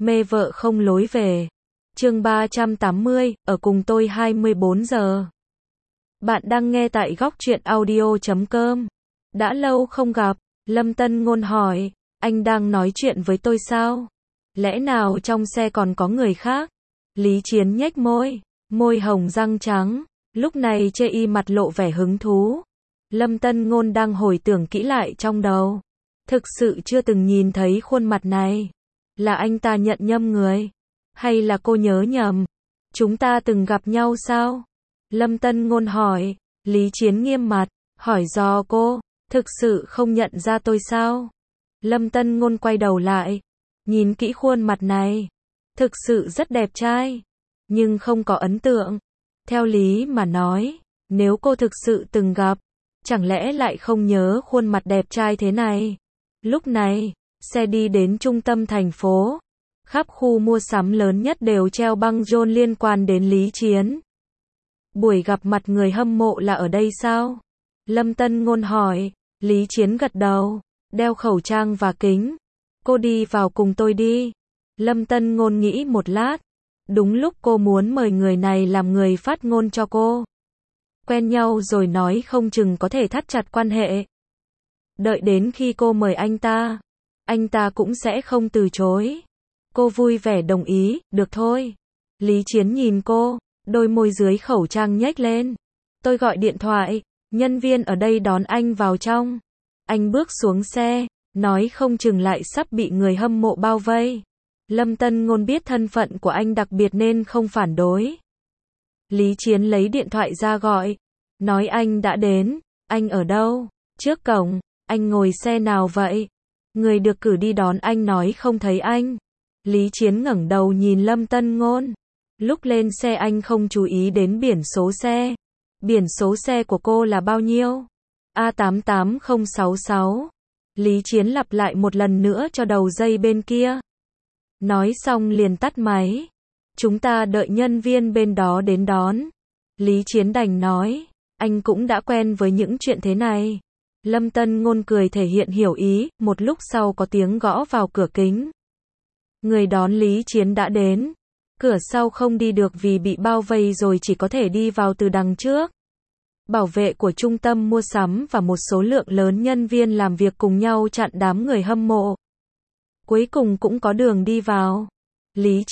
Mê vợ không lối về. Chương 380, ở cùng tôi 24 giờ. Bạn đang nghe tại góc truyện audio.com. Đã lâu không gặp, Lâm Tân Ngôn hỏi, anh đang nói chuyện với tôi sao? Lẽ nào trong xe còn có người khác? Lý Chiến nhếch môi, môi hồng răng trắng, lúc này chê y mặt lộ vẻ hứng thú. Lâm Tân Ngôn đang hồi tưởng kỹ lại trong đầu. Thực sự chưa từng nhìn thấy khuôn mặt này. Là anh ta nhận nhầm người? Hay là cô nhớ nhầm? Chúng ta từng gặp nhau sao? Lâm Tân Ngôn hỏi. Lý Chiến nghiêm mặt, hỏi dò cô, thực sự không nhận ra tôi sao? Lâm Tân Ngôn quay đầu lại, nhìn kỹ khuôn mặt này. Thực sự rất đẹp trai, nhưng không có ấn tượng. Theo lý mà nói, nếu cô thực sự từng gặp, chẳng lẽ lại không nhớ khuôn mặt đẹp trai thế này? Lúc này, xe đi đến trung tâm thành phố. Khắp khu mua sắm lớn nhất đều treo băng rôn liên quan đến Lý Chiến. Buổi gặp mặt người hâm mộ là ở đây sao? Lâm Tân Ngôn hỏi. Lý Chiến gật đầu, đeo khẩu trang và kính. Cô đi vào cùng tôi đi. Lâm Tân Ngôn nghĩ một lát. Đúng lúc cô muốn mời người này làm người phát ngôn cho cô. Quen nhau rồi nói không chừng có thể thắt chặt quan hệ. Đợi đến khi cô mời anh ta cũng sẽ không từ chối. Cô vui vẻ đồng ý, được thôi. Lý Chiến nhìn cô, đôi môi dưới khẩu trang nhếch lên. Tôi gọi điện thoại, nhân viên ở đây đón anh vào trong. Anh bước xuống xe, nói không chừng lại sắp bị người hâm mộ bao vây. Lâm Tân Ngôn biết thân phận của anh đặc biệt nên không phản đối. Lý Chiến lấy điện thoại ra gọi, nói anh đã đến, anh ở đâu? Trước cổng, anh ngồi xe nào vậy? Người được cử đi đón anh nói không thấy anh. Lý Chiến ngẩng đầu nhìn Lâm Tân Ngôn. Lúc lên xe anh không chú ý đến biển số xe. Biển số xe của cô là bao nhiêu? A88066. Lý Chiến lặp lại một lần nữa cho đầu dây bên kia. Nói xong liền tắt máy. Chúng ta đợi nhân viên bên đó đến đón. Lý Chiến đành nói, anh cũng đã quen với những chuyện thế này. Lâm Tân Ngôn cười thể hiện hiểu ý, một lúc sau có tiếng gõ vào cửa kính. Người đón Lý Chiến đã đến. Cửa sau không đi được vì bị bao vây rồi chỉ có thể đi vào từ đằng trước. Bảo vệ của trung tâm mua sắm và một số lượng lớn nhân viên làm việc cùng nhau chặn đám người hâm mộ. Cuối cùng cũng có đường đi vào. Lý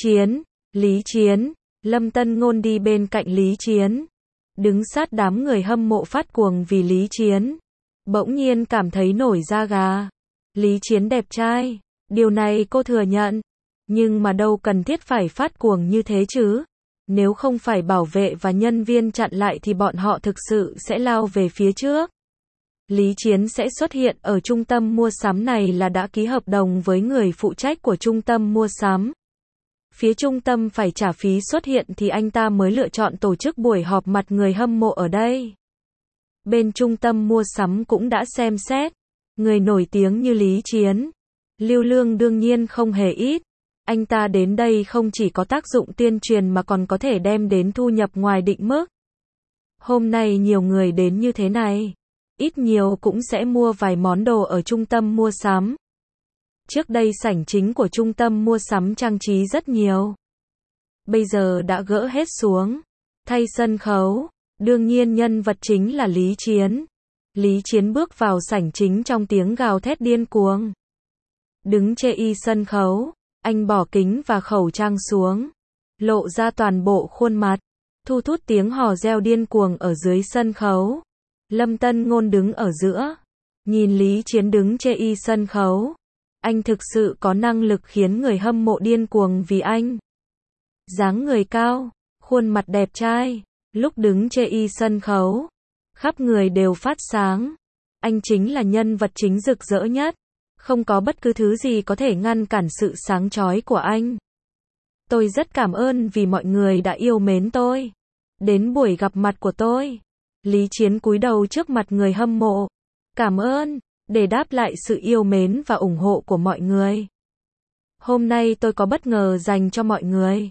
Chiến, Lâm Tân Ngôn đi bên cạnh Lý Chiến. Đứng sát đám người hâm mộ phát cuồng vì Lý Chiến. Bỗng nhiên cảm thấy nổi da gà. Lý Chiến đẹp trai, điều này cô thừa nhận. Nhưng mà đâu cần thiết phải phát cuồng như thế chứ. Nếu không phải bảo vệ và nhân viên chặn lại thì bọn họ thực sự sẽ lao về phía trước. Lý Chiến sẽ xuất hiện ở trung tâm mua sắm này là đã ký hợp đồng với người phụ trách của trung tâm mua sắm. Phía trung tâm phải trả phí xuất hiện thì anh ta mới lựa chọn tổ chức buổi họp mặt người hâm mộ ở đây. Bên trung tâm mua sắm cũng đã xem xét. Người nổi tiếng như Lý Chiến, lưu lượng đương nhiên không hề ít. Anh ta đến đây không chỉ có tác dụng tuyên truyền mà còn có thể đem đến thu nhập ngoài định mức. Hôm nay nhiều người đến như thế này, ít nhiều cũng sẽ mua vài món đồ ở trung tâm mua sắm. Trước đây sảnh chính của trung tâm mua sắm trang trí rất nhiều. Bây giờ đã gỡ hết xuống, thay sân khấu. Đương nhiên nhân vật chính là Lý Chiến. Lý Chiến bước vào sảnh chính trong tiếng gào thét điên cuồng. Đứng chê y sân khấu, anh bỏ kính và khẩu trang xuống, lộ ra toàn bộ khuôn mặt, thu hút tiếng hò reo điên cuồng ở dưới sân khấu. Lâm Tân Ngôn đứng ở giữa, nhìn Lý Chiến đứng chê y sân khấu. Anh thực sự có năng lực khiến người hâm mộ điên cuồng vì anh. Dáng người cao, khuôn mặt đẹp trai. Lúc đứng chê y sân khấu, khắp người đều phát sáng. Anh chính là nhân vật chính rực rỡ nhất. Không có bất cứ thứ gì có thể ngăn cản sự sáng chói của anh. Tôi rất cảm ơn vì mọi người đã yêu mến tôi. Đến buổi gặp mặt của tôi. Lý Chiến cúi đầu trước mặt người hâm mộ. Cảm ơn, để đáp lại sự yêu mến và ủng hộ của mọi người. Hôm nay tôi có bất ngờ dành cho mọi người.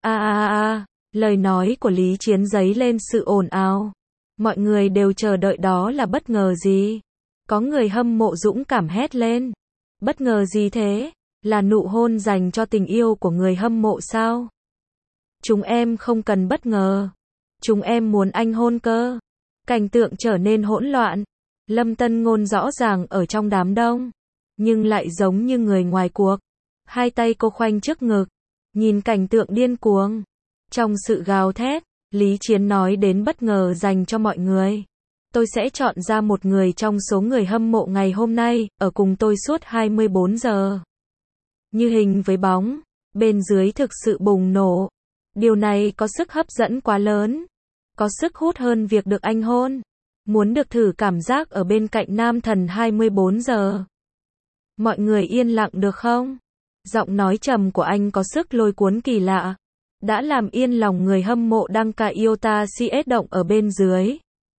Lời nói của Lý Chiến dấy lên sự ồn ào. Mọi người đều chờ đợi đó là bất ngờ gì. Có người hâm mộ dũng cảm hét lên. Bất ngờ gì thế? Là nụ hôn dành cho tình yêu của người hâm mộ sao? Chúng em không cần bất ngờ. Chúng em muốn anh hôn cơ. Cảnh tượng trở nên hỗn loạn. Lâm Tân Ngôn rõ ràng ở trong đám đông, nhưng lại giống như người ngoài cuộc. Hai tay cô khoanh trước ngực, nhìn cảnh tượng điên cuồng. Trong sự gào thét, Lý Chiến nói đến bất ngờ dành cho mọi người. Tôi sẽ chọn ra một người trong số người hâm mộ ngày hôm nay, ở cùng tôi suốt 24 giờ. Như hình với bóng, bên dưới thực sự bùng nổ. Điều này có sức hấp dẫn quá lớn. Có sức hút hơn việc được anh hôn. Muốn được thử cảm giác ở bên cạnh nam thần 24 giờ. Mọi người yên lặng được không? Giọng nói trầm của anh có sức lôi cuốn kỳ lạ. Đã làm yên lòng người hâm mộ đang cài Iota CS động ở bên dưới.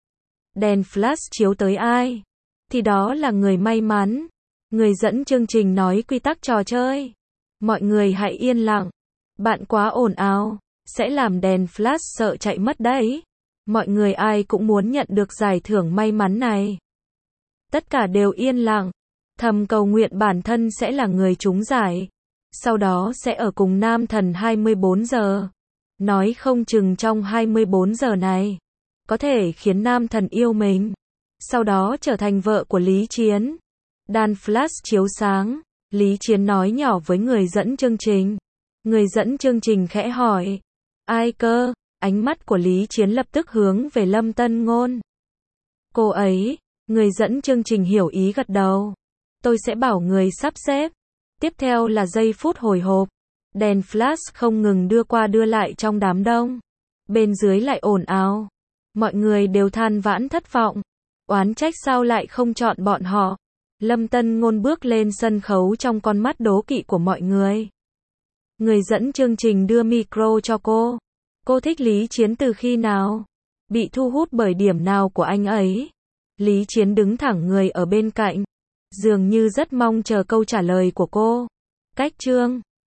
Đèn flash chiếu tới ai? Thì đó là người may mắn. Người dẫn chương trình nói quy tắc trò chơi. Mọi người hãy yên lặng. Bạn quá ồn ào, sẽ làm đèn flash sợ chạy mất đấy. Mọi người ai cũng muốn nhận được giải thưởng may mắn này. Tất cả đều yên lặng. Thầm cầu nguyện bản thân sẽ là người trúng giải. Sau đó sẽ ở cùng nam thần 24 giờ. Nói không chừng trong 24 giờ này, có thể khiến nam thần yêu mình. Sau đó trở thành vợ của Lý Chiến. Đàn flash chiếu sáng. Lý Chiến nói nhỏ với người dẫn chương trình. Người dẫn chương trình khẽ hỏi. Ai cơ? Ánh mắt của Lý Chiến lập tức hướng về Lâm Tân Ngôn. Cô ấy. Người dẫn chương trình hiểu ý gật đầu. Tôi sẽ bảo người sắp xếp. Tiếp theo là giây phút hồi hộp. Đèn flash không ngừng đưa qua đưa lại trong đám đông. Bên dưới lại ồn ào. Mọi người đều than vãn thất vọng. Oán trách sao lại không chọn bọn họ. Lâm Tân Ngôn bước lên sân khấu trong con mắt đố kỵ của mọi người. Người dẫn chương trình đưa micro cho cô. Cô thích Lý Chiến từ khi nào? Bị thu hút bởi điểm nào của anh ấy? Lý Chiến đứng thẳng người ở bên cạnh. Dường như rất mong chờ câu trả lời của cô. Cách chương